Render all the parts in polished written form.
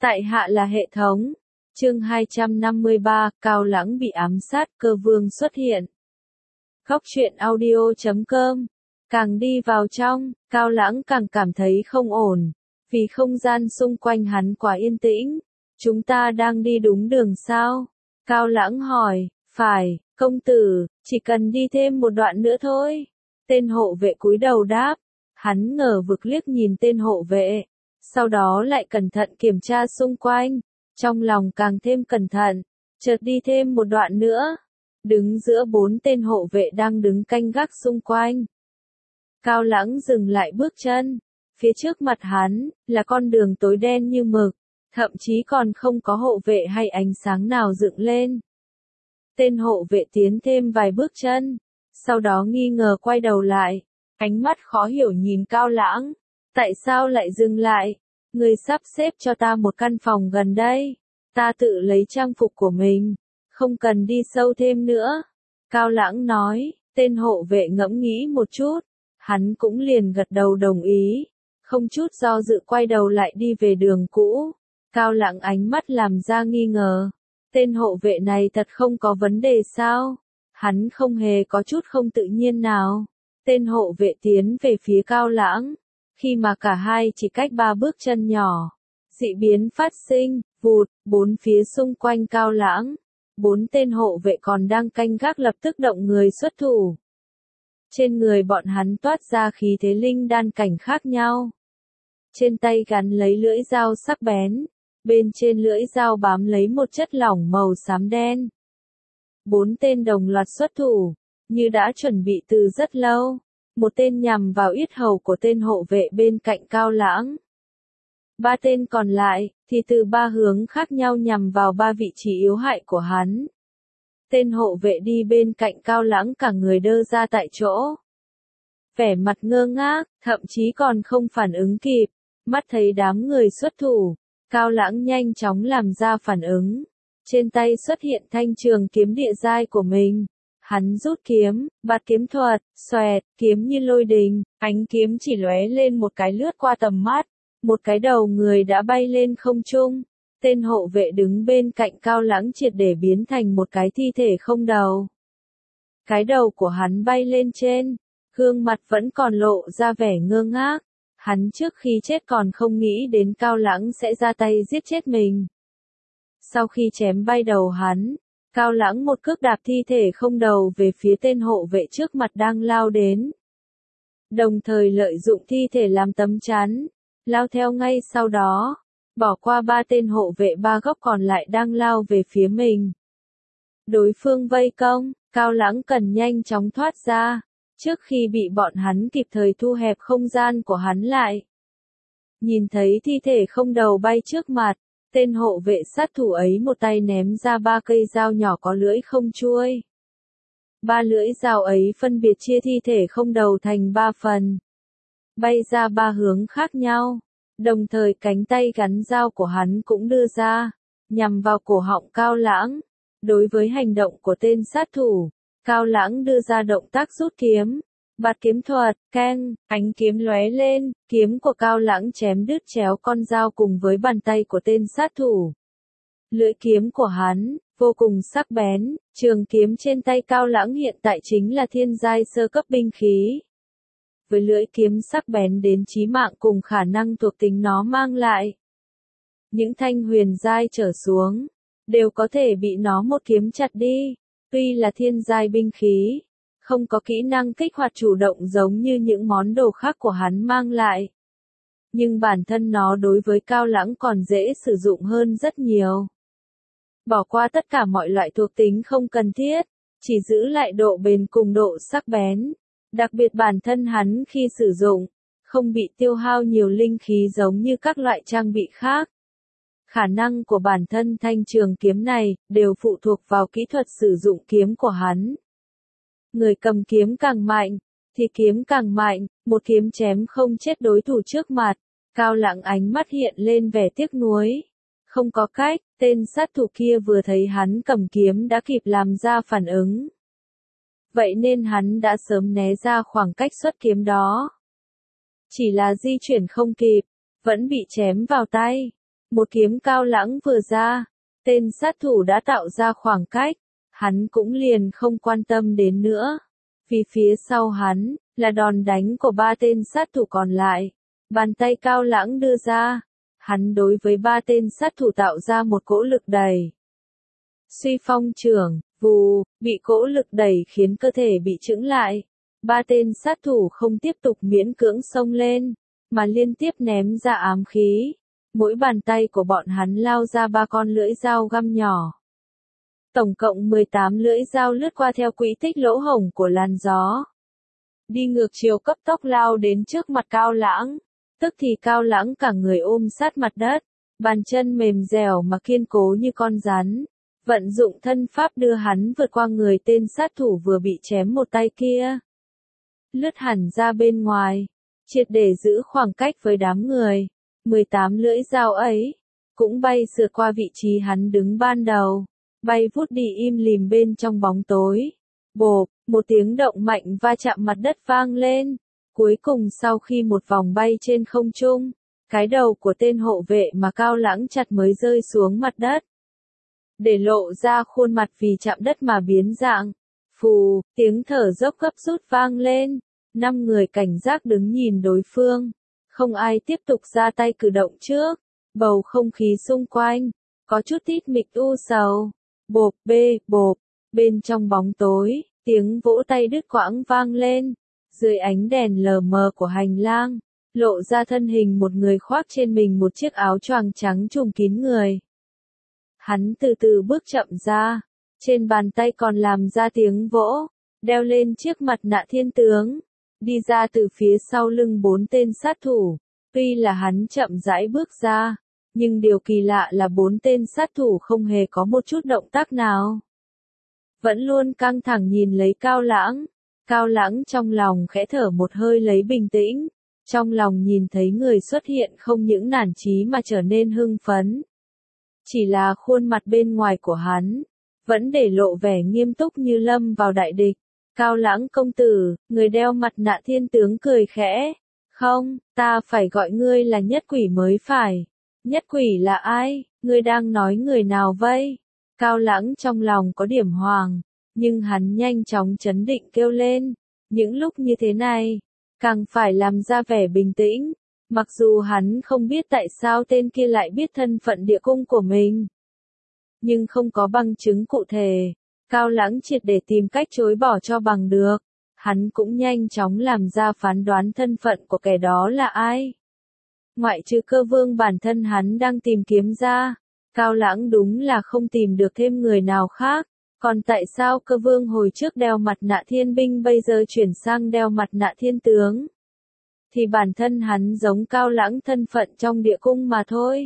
Tại hạ là hệ thống. Chương 253, Cao Lãng bị ám sát, cơ vương xuất hiện. Góc truyện audio.com. Càng đi vào trong, Cao Lãng càng cảm thấy không ổn, vì không gian xung quanh hắn quá yên tĩnh. Chúng ta đang đi đúng đường sao? Cao Lãng hỏi. Phải, công tử, chỉ cần đi thêm một đoạn nữa thôi. Tên hộ vệ cúi đầu đáp. Hắn ngờ vực liếc nhìn tên hộ vệ, sau đó lại cẩn thận kiểm tra xung quanh, trong lòng càng thêm cẩn thận, chợt đi thêm một đoạn nữa, đứng giữa 4 tên hộ vệ đang đứng canh gác xung quanh. Cao Lãng dừng lại bước chân, phía trước mặt hắn là con đường tối đen như mực, thậm chí còn không có hộ vệ hay ánh sáng nào dựng lên. Tên hộ vệ tiến thêm vài bước chân, sau đó nghi ngờ quay đầu lại, ánh mắt khó hiểu nhìn Cao Lãng. Tại sao lại dừng lại? Người sắp xếp cho ta một căn phòng gần đây. Ta tự lấy trang phục của mình, không cần đi sâu thêm nữa. Cao Lãng nói, tên hộ vệ ngẫm nghĩ một chút, hắn cũng liền gật đầu đồng ý, không chút do dự quay đầu lại đi về đường cũ. Cao Lãng ánh mắt làm ra nghi ngờ, tên hộ vệ này thật không có vấn đề sao? Hắn không hề có chút không tự nhiên nào. Tên hộ vệ tiến về phía Cao Lãng, khi mà cả hai chỉ cách 3 bước chân nhỏ. Dị biến phát sinh, vụt, 4 phía xung quanh Cao Lãng. 4 tên hộ vệ còn đang canh gác lập tức động người xuất thủ. Trên người bọn hắn toát ra khí thế linh đan cảnh khác nhau. Trên tay gắn lấy lưỡi dao sắc bén, bên trên lưỡi dao bám lấy một chất lỏng màu xám đen. 4 tên đồng loạt xuất thủ, như đã chuẩn bị từ rất lâu. Một tên nhằm vào yết hầu của tên hộ vệ bên cạnh Cao Lãng. 3 tên còn lại, thì từ 3 hướng khác nhau nhằm vào 3 vị trí yếu hại của hắn. Tên hộ vệ đi bên cạnh Cao Lãng cả người đơ ra tại chỗ. Vẻ mặt ngơ ngác, thậm chí còn không phản ứng kịp. Mắt thấy đám người xuất thủ, Cao Lãng nhanh chóng làm ra phản ứng. Trên tay xuất hiện thanh trường kiếm địa giai của mình. Hắn rút kiếm, bạt kiếm thuật, xoẹt, kiếm như lôi đình, ánh kiếm chỉ lóe lên một cái lướt qua tầm mắt, một cái đầu người đã bay lên không trung. Tên hộ vệ đứng bên cạnh Cao Lãng triệt để biến thành một cái thi thể không đầu. Cái đầu của hắn bay lên trên, gương mặt vẫn còn lộ ra vẻ ngơ ngác. Hắn trước khi chết còn không nghĩ đến Cao Lãng sẽ ra tay giết chết mình. Sau khi chém bay đầu hắn, Cao Lãng một cước đạp thi thể không đầu về phía tên hộ vệ trước mặt đang lao đến. Đồng thời lợi dụng thi thể làm tấm chắn, lao theo ngay sau đó, bỏ qua 3 tên hộ vệ 3 góc còn lại đang lao về phía mình. Đối phương vây công, Cao Lãng cần nhanh chóng thoát ra, trước khi bị bọn hắn kịp thời thu hẹp không gian của hắn lại. Nhìn thấy thi thể không đầu bay trước mặt, tên hộ vệ sát thủ ấy một tay ném ra 3 cây dao nhỏ có lưỡi không chuôi. 3 lưỡi dao ấy phân biệt chia thi thể không đầu thành 3 phần, bay ra 3 hướng khác nhau, đồng thời cánh tay gắn dao của hắn cũng đưa ra, nhằm vào cổ họng Cao Lãng. Đối với hành động của tên sát thủ, Cao Lãng đưa ra động tác rút kiếm, bạt kiếm thuật, keng, ánh kiếm lóe lên, kiếm của Cao Lãng chém đứt chéo con dao cùng với bàn tay của tên sát thủ. Lưỡi kiếm của hắn, vô cùng sắc bén, trường kiếm trên tay Cao Lãng hiện tại chính là thiên giai sơ cấp binh khí. Với lưỡi kiếm sắc bén đến chí mạng cùng khả năng thuộc tính nó mang lại, những thanh huyền giai trở xuống, đều có thể bị nó một kiếm chặt đi. Tuy là thiên giai binh khí, không có kỹ năng kích hoạt chủ động giống như những món đồ khác của hắn mang lại. Nhưng bản thân nó đối với Cao Lãng còn dễ sử dụng hơn rất nhiều. Bỏ qua tất cả mọi loại thuộc tính không cần thiết, chỉ giữ lại độ bền cùng độ sắc bén. Đặc biệt bản thân hắn khi sử dụng, không bị tiêu hao nhiều linh khí giống như các loại trang bị khác. Khả năng của bản thân thanh trường kiếm này, đều phụ thuộc vào kỹ thuật sử dụng kiếm của hắn. Người cầm kiếm càng mạnh, thì kiếm càng mạnh, một kiếm chém không chết đối thủ trước mặt. Cao Lãng ánh mắt hiện lên vẻ tiếc nuối. Không có cách, tên sát thủ kia vừa thấy hắn cầm kiếm đã kịp làm ra phản ứng. Vậy nên hắn đã sớm né ra khoảng cách xuất kiếm đó. Chỉ là di chuyển không kịp, vẫn bị chém vào tay. Một kiếm Cao Lãng vừa ra, tên sát thủ đã tạo ra khoảng cách, hắn cũng liền không quan tâm đến nữa. Vì phía sau hắn, là đòn đánh của ba tên sát thủ còn lại. Bàn tay Cao Lãng đưa ra, hắn đối với ba tên sát thủ tạo ra một cỗ lực đẩy. Suy phong trưởng, vù, bị cỗ lực đẩy khiến cơ thể bị chững lại. Ba tên sát thủ không tiếp tục miễn cưỡng xông lên, mà liên tiếp ném ra ám khí. Mỗi bàn tay của bọn hắn lao ra ba con lưỡi dao găm nhỏ. Tổng cộng 18 lưỡi dao lướt qua theo quỹ tích lỗ hổng của làn gió. Đi ngược chiều cấp tốc lao đến trước mặt Cao Lãng. Tức thì Cao Lãng cả người ôm sát mặt đất, bàn chân mềm dẻo mà kiên cố như con rắn. Vận dụng thân pháp đưa hắn vượt qua người tên sát thủ vừa bị chém một tay kia. Lướt hẳn ra bên ngoài, triệt để giữ khoảng cách với đám người. 18 lưỡi dao ấy, cũng bay sượt qua vị trí hắn đứng ban đầu, bay vút đi im lìm bên trong bóng tối. Bộp, một tiếng động mạnh va chạm mặt đất vang lên. Cuối cùng sau khi một vòng bay trên không trung, cái đầu của tên hộ vệ mà Cao Lãng chặt mới rơi xuống mặt đất. Để lộ ra khuôn mặt vì chạm đất mà biến dạng. Phù, tiếng thở dốc gấp rút vang lên. 5 người cảnh giác đứng nhìn đối phương. Không ai tiếp tục ra tay cử động trước. Bầu không khí xung quanh, có chút tít mịch u sầu. Bộp bê bộp, bên trong bóng tối, tiếng vỗ tay đứt quãng vang lên. Dưới ánh đèn lờ mờ của hành lang, lộ ra thân hình một người khoác trên mình một chiếc áo choàng trắng trùm kín người. Hắn từ từ bước chậm ra, trên bàn tay còn làm ra tiếng vỗ, đeo lên chiếc mặt nạ thiên tướng, đi ra từ phía sau lưng 4 tên sát thủ. Tuy là hắn chậm rãi bước ra, nhưng điều kỳ lạ là 4 tên sát thủ không hề có một chút động tác nào. Vẫn luôn căng thẳng nhìn lấy Cao Lãng. Cao Lãng trong lòng khẽ thở một hơi lấy bình tĩnh, trong lòng nhìn thấy người xuất hiện không những nản chí mà trở nên hưng phấn. Chỉ là khuôn mặt bên ngoài của hắn, vẫn để lộ vẻ nghiêm túc như lâm vào đại địch. Cao Lãng công tử, người đeo mặt nạ thiên tướng cười khẽ. Không, ta phải gọi ngươi là nhất quỷ mới phải. Nhất quỷ là ai? Ngươi đang nói người nào vậy? Cao Lãng trong lòng có điểm hoàng, nhưng hắn nhanh chóng trấn định kêu lên. Những lúc như thế này, càng phải làm ra vẻ bình tĩnh. Mặc dù hắn không biết tại sao tên kia lại biết thân phận địa cung của mình. Nhưng không có bằng chứng cụ thể, Cao Lãng triệt để tìm cách chối bỏ cho bằng được. Hắn cũng nhanh chóng làm ra phán đoán thân phận của kẻ đó là ai. Ngoại trừ Cơ Vương bản thân hắn đang tìm kiếm ra, Cao Lãng đúng là không tìm được thêm người nào khác. Còn tại sao Cơ Vương hồi trước đeo mặt nạ thiên binh bây giờ chuyển sang đeo mặt nạ thiên tướng? Thì bản thân hắn giống Cao Lãng thân phận trong địa cung mà thôi.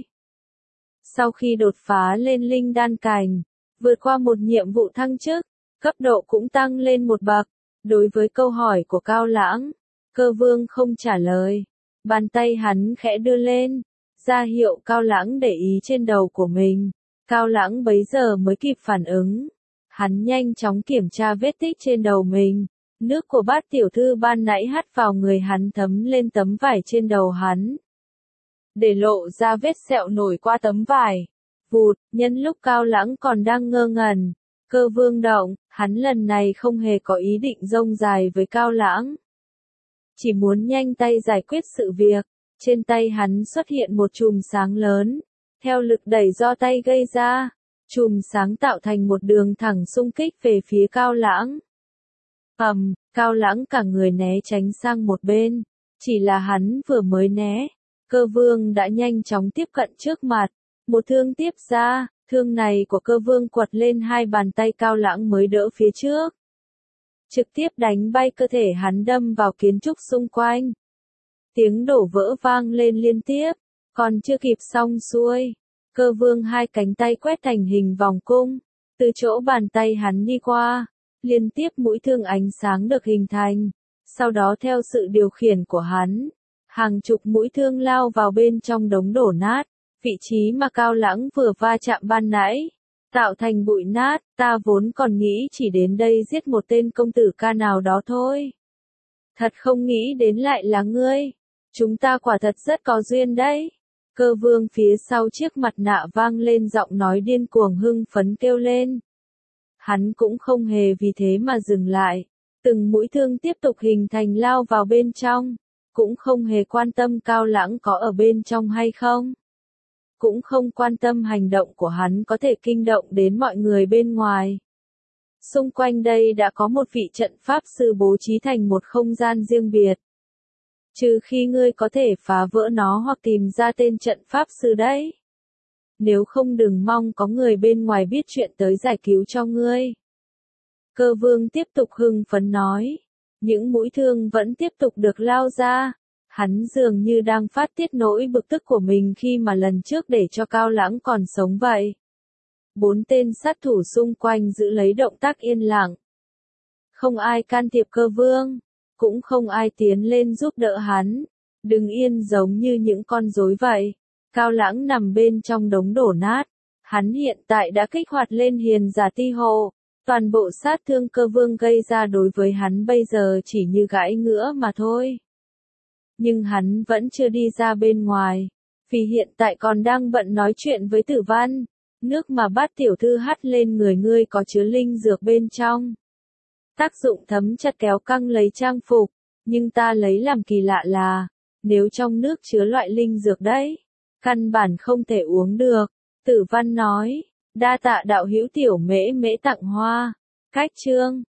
Sau khi đột phá lên linh đan cảnh, vượt qua một nhiệm vụ thăng chức, cấp độ cũng tăng lên một bậc. Đối với câu hỏi của Cao Lãng, Cơ Vương không trả lời. Bàn tay hắn khẽ đưa lên, ra hiệu Cao Lãng để ý trên đầu của mình. Cao Lãng bấy giờ mới kịp phản ứng. Hắn nhanh chóng kiểm tra vết tích trên đầu mình. Nước của Bát tiểu thư ban nãy hắt vào người hắn thấm lên tấm vải trên đầu hắn, để lộ ra vết sẹo nổi qua tấm vải. Vụt, nhân lúc Cao Lãng còn đang ngơ ngẩn, Cơ Vương động, hắn lần này không hề có ý định rông dài với Cao Lãng. Chỉ muốn nhanh tay giải quyết sự việc. Trên tay hắn xuất hiện một chùm sáng lớn, theo lực đẩy do tay gây ra. Chùm sáng tạo thành một đường thẳng xung kích về phía Cao Lãng. Cao Lãng cả người né tránh sang một bên. Chỉ là hắn vừa mới né, Cơ Vương đã nhanh chóng tiếp cận trước mặt. Một thương tiếp ra, thương này của Cơ Vương quật lên hai bàn tay Cao Lãng mới đỡ phía trước. Trực tiếp đánh bay cơ thể hắn đâm vào kiến trúc xung quanh. Tiếng đổ vỡ vang lên liên tiếp, còn chưa kịp xong xuôi. Cơ Vương hai cánh tay quét thành hình vòng cung, từ chỗ bàn tay hắn đi qua, liên tiếp mũi thương ánh sáng được hình thành. Sau đó theo sự điều khiển của hắn, hàng chục mũi thương lao vào bên trong đống đổ nát, vị trí mà Cao Lãng vừa va chạm ban nãy, tạo thành bụi nát. Ta vốn còn nghĩ chỉ đến đây giết một tên công tử ca nào đó thôi. Thật không nghĩ đến lại là ngươi. Chúng ta quả thật rất có duyên đấy. Cơ vương phía sau chiếc mặt nạ vang lên giọng nói điên cuồng hưng phấn kêu lên. Hắn cũng không hề vì thế mà dừng lại. Từng mũi thương tiếp tục hình thành lao vào bên trong. Cũng không hề quan tâm Cao Lãng có ở bên trong hay không. Cũng không quan tâm hành động của hắn có thể kinh động đến mọi người bên ngoài. Xung quanh đây đã có một vị trận pháp sư bố trí thành một không gian riêng biệt. Trừ khi ngươi có thể phá vỡ nó hoặc tìm ra tên trận pháp sư đấy. Nếu không đừng mong có người bên ngoài biết chuyện tới giải cứu cho ngươi. Cơ vương tiếp tục hưng phấn nói. Những mũi thương vẫn tiếp tục được lao ra. Hắn dường như đang phát tiết nỗi bực tức của mình khi mà lần trước để cho Cao Lãng còn sống vậy. 4 tên sát thủ xung quanh giữ lấy động tác yên lặng. Không ai can thiệp cơ vương. Cũng không ai tiến lên giúp đỡ hắn. Đứng yên giống như những con rối vậy. Cao Lãng nằm bên trong đống đổ nát. Hắn hiện tại đã kích hoạt lên hiền giả ti hồ. Toàn bộ sát thương cơ vương gây ra đối với hắn bây giờ chỉ như gãi ngứa mà thôi. Nhưng hắn vẫn chưa đi ra bên ngoài. Vì hiện tại còn đang bận nói chuyện với Tử Văn. Nước mà Bát tiểu thư hắt lên người ngươi có chứa linh dược bên trong. Tác dụng thấm chặt kéo căng lấy trang phục. Nhưng ta lấy làm kỳ lạ là, nếu trong nước chứa loại linh dược đấy, căn bản không thể uống được. Tử Văn nói, đa tạ đạo hữu tiểu mễ mễ tặng hoa. Cách chương